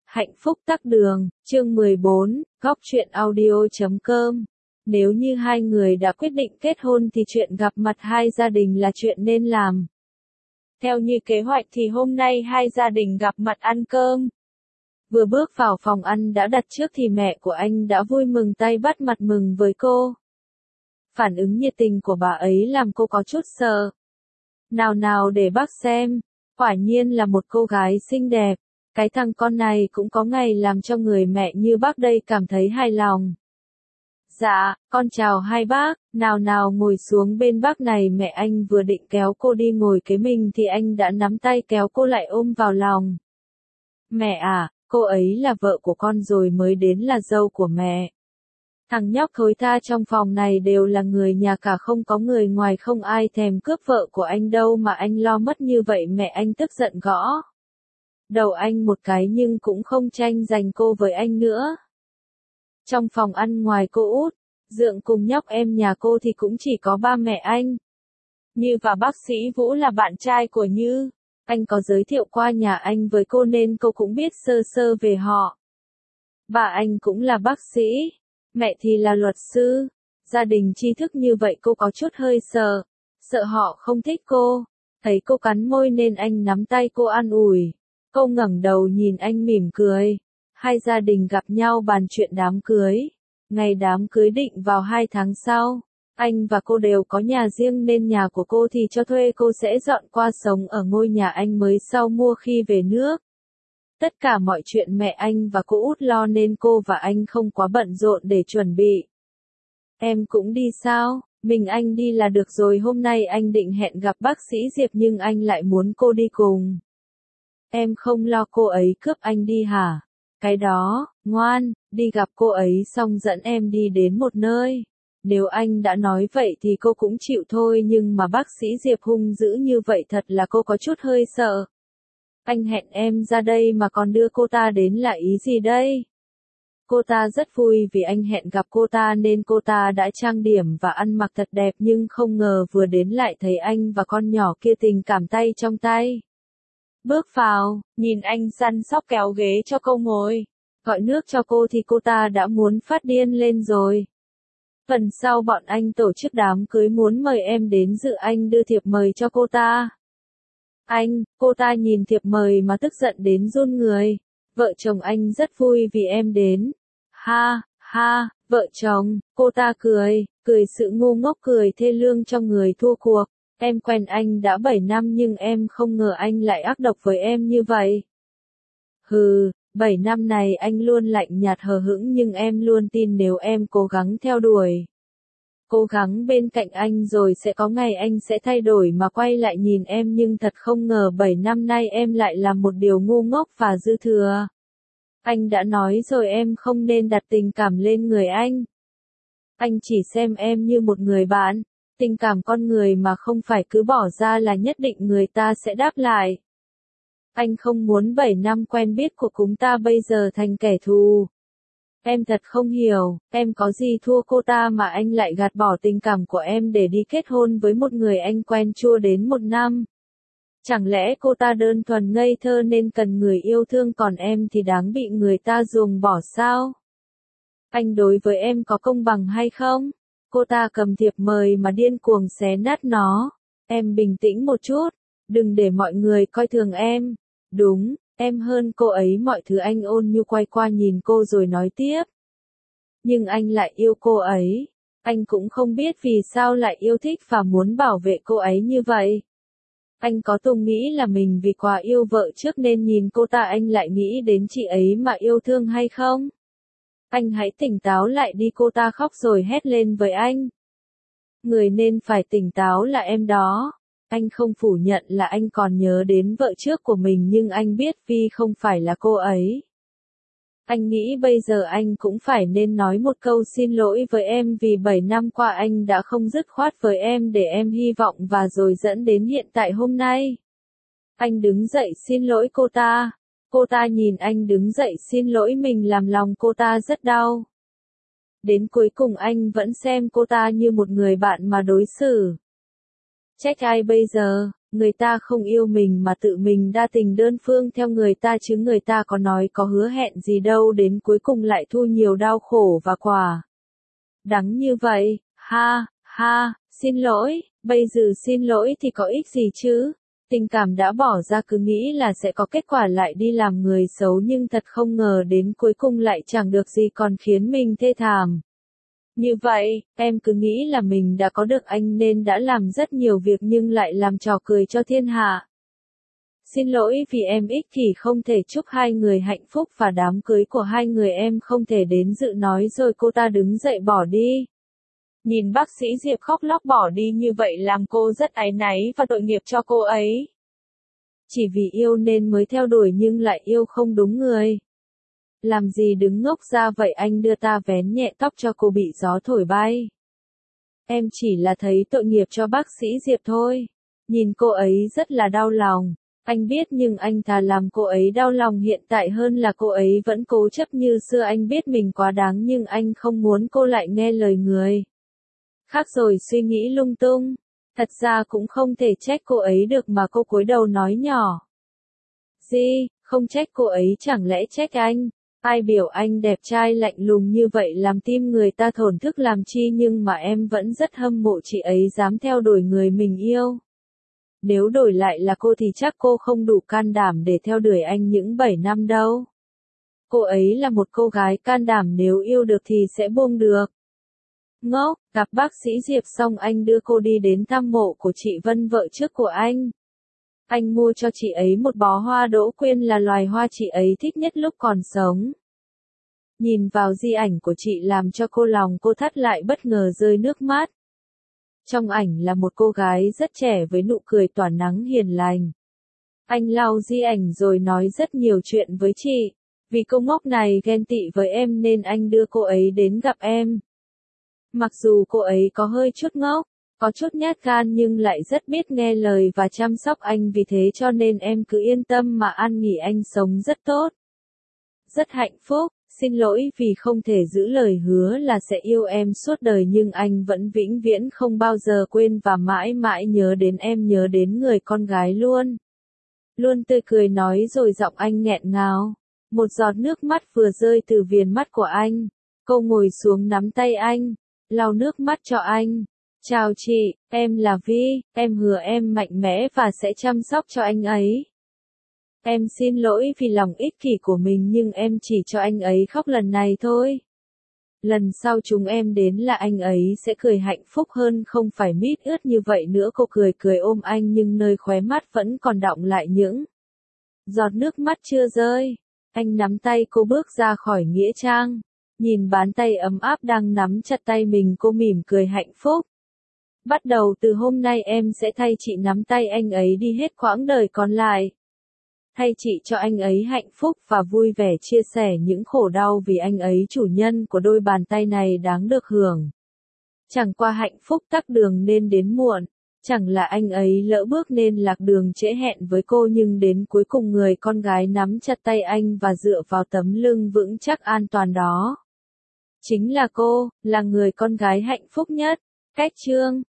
Hạnh phúc tắc đường, chương 14, góc truyện audio.com. Nếu như hai người đã quyết định kết hôn thì chuyện gặp mặt hai gia đình là chuyện nên làm. Theo như kế hoạch thì hôm nay hai gia đình gặp mặt ăn cơm. Vừa bước vào phòng ăn đã đặt trước thì mẹ của anh đã vui mừng tay bắt mặt mừng với cô. Phản ứng nhiệt tình của bà ấy làm cô có chút sợ. Nào để bác xem, quả nhiên là một cô gái xinh đẹp. Cái thằng con này cũng có ngày làm cho người mẹ như bác đây cảm thấy hài lòng. Dạ, con chào hai bác, nào ngồi xuống bên bác này. Mẹ anh vừa định kéo cô đi ngồi kế mình thì anh đã nắm tay kéo cô lại ôm vào lòng. Mẹ à, cô ấy là vợ của con rồi mới đến là dâu của mẹ. Thằng nhóc thối tha trong phòng này đều là người nhà cả, không có người ngoài, không ai thèm cướp vợ của anh đâu mà anh lo mất như vậy. Mẹ anh tức giận gõ đầu anh một cái nhưng cũng không tranh giành cô với anh nữa. Trong phòng ăn ngoài cô út, Dượng cùng nhóc em nhà cô thì cũng chỉ có ba mẹ anh. Như và bác sĩ Vũ là bạn trai của Như. Anh có giới thiệu qua nhà anh với cô nên cô cũng biết sơ sơ về họ. Bà anh cũng là bác sĩ, mẹ thì là luật sư. Gia đình tri thức như vậy cô có chút hơi sợ. Sợ họ không thích cô. Thấy cô cắn môi nên anh nắm tay cô an ủi. Cô ngẩng đầu nhìn anh mỉm cười. Hai gia đình gặp nhau bàn chuyện đám cưới. Ngày đám cưới định vào 2 tháng sau. Anh và cô đều có nhà riêng nên nhà của cô thì cho thuê, cô sẽ dọn qua sống ở ngôi nhà anh mới sau mua khi về nước. Tất cả mọi chuyện mẹ anh và cô út lo nên cô và anh không quá bận rộn để chuẩn bị. Em cũng đi sao? Mình anh đi là được rồi. Hôm nay anh định hẹn gặp bác sĩ Diệp nhưng anh lại muốn cô đi cùng. Em không lo cô ấy cướp anh đi hả? Cái đó, ngoan, đi gặp cô ấy xong dẫn em đi đến một nơi. Nếu anh đã nói vậy thì cô cũng chịu thôi, nhưng mà bác sĩ Diệp hung dữ như vậy thật là cô có chút hơi sợ. Anh hẹn em ra đây mà còn đưa cô ta đến là ý gì đây? Cô ta rất vui vì anh hẹn gặp cô ta nên cô ta đã trang điểm và ăn mặc thật đẹp, nhưng không ngờ vừa đến lại thấy anh và con nhỏ kia tình cảm tay trong tay. Bước vào, nhìn anh săn sóc kéo ghế cho cô ngồi, gọi nước cho cô thì cô ta đã muốn phát điên lên rồi. Phần sau bọn anh tổ chức đám cưới muốn mời em đến dự, anh đưa thiệp mời cho cô ta. Cô ta nhìn thiệp mời mà tức giận đến run người. Vợ chồng anh rất vui vì em đến. Ha, vợ chồng, cô ta cười sự ngu ngốc, cười thê lương trong người thua cuộc. Em quen anh đã 7 năm nhưng em không ngờ anh lại ác độc với em như vậy. 7 năm này anh luôn lạnh nhạt hờ hững nhưng em luôn tin nếu em cố gắng theo đuổi. Cố gắng bên cạnh anh rồi sẽ có ngày anh sẽ thay đổi mà quay lại nhìn em, nhưng thật không ngờ 7 năm nay em lại làm một điều ngu ngốc và dư thừa. Anh đã nói rồi em không nên đặt tình cảm lên người anh. Anh chỉ xem em như một người bạn. Tình cảm con người mà không phải cứ bỏ ra là nhất định người ta sẽ đáp lại. Anh không muốn 7 năm quen biết của chúng ta bây giờ thành kẻ thù. Em thật không hiểu, em có gì thua cô ta mà anh lại gạt bỏ tình cảm của em để đi kết hôn với một người anh quen chưa đến 1 năm. Chẳng lẽ cô ta đơn thuần ngây thơ nên cần người yêu thương, còn em thì đáng bị người ta ruồng bỏ sao? Anh đối với em có công bằng hay không? Cô ta cầm thiệp mời mà điên cuồng xé nát nó. Em bình tĩnh một chút, đừng để mọi người coi thường em. Đúng, em hơn cô ấy mọi thứ. Anh ôn nhu quay qua nhìn cô rồi nói tiếp. Nhưng anh lại yêu cô ấy. Anh cũng không biết vì sao lại yêu thích và muốn bảo vệ cô ấy như vậy. Anh có từng nghĩ là mình vì quá yêu vợ trước nên nhìn cô ta anh lại nghĩ đến chị ấy mà yêu thương hay không? Anh hãy tỉnh táo lại đi. Cô ta khóc rồi hét lên với anh. Người nên phải tỉnh táo là em đó. Anh không phủ nhận là anh còn nhớ đến vợ trước của mình nhưng anh biết Vi không phải là cô ấy. Anh nghĩ bây giờ anh cũng phải nên nói một câu xin lỗi với em vì 7 năm qua anh đã không dứt khoát với em để em hy vọng và rồi dẫn đến hiện tại hôm nay. Anh đứng dậy xin lỗi cô ta. Cô ta nhìn anh đứng dậy xin lỗi mình làm lòng cô ta rất đau. Đến cuối cùng anh vẫn xem cô ta như một người bạn mà đối xử. Trách ai bây giờ? Người ta không yêu mình mà tự mình đa tình đơn phương theo người ta chứ người ta có nói có hứa hẹn gì đâu đến cuối cùng lại thu nhiều đau khổ và quả. Đắng như vậy, ha, ha, xin lỗi, bây giờ xin lỗi thì có ích gì chứ? Tình cảm đã bỏ ra cứ nghĩ là sẽ có kết quả lại đi làm người xấu nhưng thật không ngờ đến cuối cùng lại chẳng được gì còn khiến mình thê thảm. Như vậy, em cứ nghĩ là mình đã có được anh nên đã làm rất nhiều việc nhưng lại làm trò cười cho thiên hạ. Xin lỗi vì em ích kỷ không thể chúc hai người hạnh phúc và đám cưới của hai người em không thể đến dự nói rồi cô ta đứng dậy bỏ đi. Nhìn bác sĩ Diệp khóc lóc bỏ đi như vậy làm cô rất áy náy và tội nghiệp cho cô ấy. Chỉ vì yêu nên mới theo đuổi nhưng lại yêu không đúng người. Làm gì đứng ngốc ra vậy anh đưa ta vén nhẹ tóc cho cô bị gió thổi bay. Em chỉ là thấy tội nghiệp cho bác sĩ Diệp thôi. Nhìn cô ấy rất là đau lòng. Anh biết nhưng anh thà làm cô ấy đau lòng hiện tại hơn là cô ấy vẫn cố chấp như xưa anh biết mình quá đáng nhưng anh không muốn cô lại nghe lời người. Khác rồi suy nghĩ lung tung. Thật ra cũng không thể trách cô ấy được mà cô cúi đầu nói nhỏ. Gì, không trách cô ấy chẳng lẽ trách anh? Ai biểu anh đẹp trai lạnh lùng như vậy làm tim người ta thổn thức làm chi nhưng mà em vẫn rất hâm mộ chị ấy dám theo đuổi người mình yêu. Nếu đổi lại là cô thì chắc cô không đủ can đảm để theo đuổi anh những 7 năm đâu. Cô ấy là một cô gái can đảm nếu yêu được thì sẽ buông được. Ngốc, gặp bác sĩ Diệp xong anh đưa cô đi đến thăm mộ của chị Vân vợ trước của anh. Anh mua cho chị ấy một bó hoa đỗ quyên là loài hoa chị ấy thích nhất lúc còn sống. Nhìn vào di ảnh của chị làm cho cô lòng cô thắt lại bất ngờ rơi nước mắt. Trong ảnh là một cô gái rất trẻ với nụ cười tỏa nắng hiền lành. Anh lau di ảnh rồi nói rất nhiều chuyện với chị. Vì cô ngốc này ghen tị với em nên anh đưa cô ấy đến gặp em. Mặc dù cô ấy có hơi chút ngốc, có chút nhát gan nhưng lại rất biết nghe lời và chăm sóc anh vì thế cho nên em cứ yên tâm mà an nghỉ anh sống rất tốt. Rất hạnh phúc, xin lỗi vì không thể giữ lời hứa là sẽ yêu em suốt đời nhưng anh vẫn vĩnh viễn không bao giờ quên và mãi mãi nhớ đến em nhớ đến người con gái luôn. Luôn tươi cười nói rồi giọng anh nghẹn ngào. Một giọt nước mắt vừa rơi từ viền mắt của anh. Cô ngồi xuống nắm tay anh, lau nước mắt cho anh. Chào chị, em là Vi, em hứa em mạnh mẽ và sẽ chăm sóc cho anh ấy. Em xin lỗi vì lòng ích kỷ của mình nhưng em chỉ cho anh ấy khóc lần này thôi. Lần sau chúng em đến là anh ấy sẽ cười hạnh phúc hơn không phải mít ướt như vậy nữa. Cô cười cười ôm anh nhưng nơi khóe mắt vẫn còn đọng lại những giọt nước mắt chưa rơi. Anh nắm tay cô bước ra khỏi nghĩa trang. Nhìn bàn tay ấm áp đang nắm chặt tay mình cô mỉm cười hạnh phúc. Bắt đầu từ hôm nay em sẽ thay chị nắm tay anh ấy đi hết quãng đời còn lại. Thay chị cho anh ấy hạnh phúc và vui vẻ chia sẻ những khổ đau vì anh ấy chủ nhân của đôi bàn tay này đáng được hưởng. Chẳng qua hạnh phúc tắc đường nên đến muộn. Chẳng là anh ấy lỡ bước nên lạc đường trễ hẹn với cô nhưng đến cuối cùng người con gái nắm chặt tay anh và dựa vào tấm lưng vững chắc an toàn đó. Chính là cô, là người con gái hạnh phúc nhất. Cách chương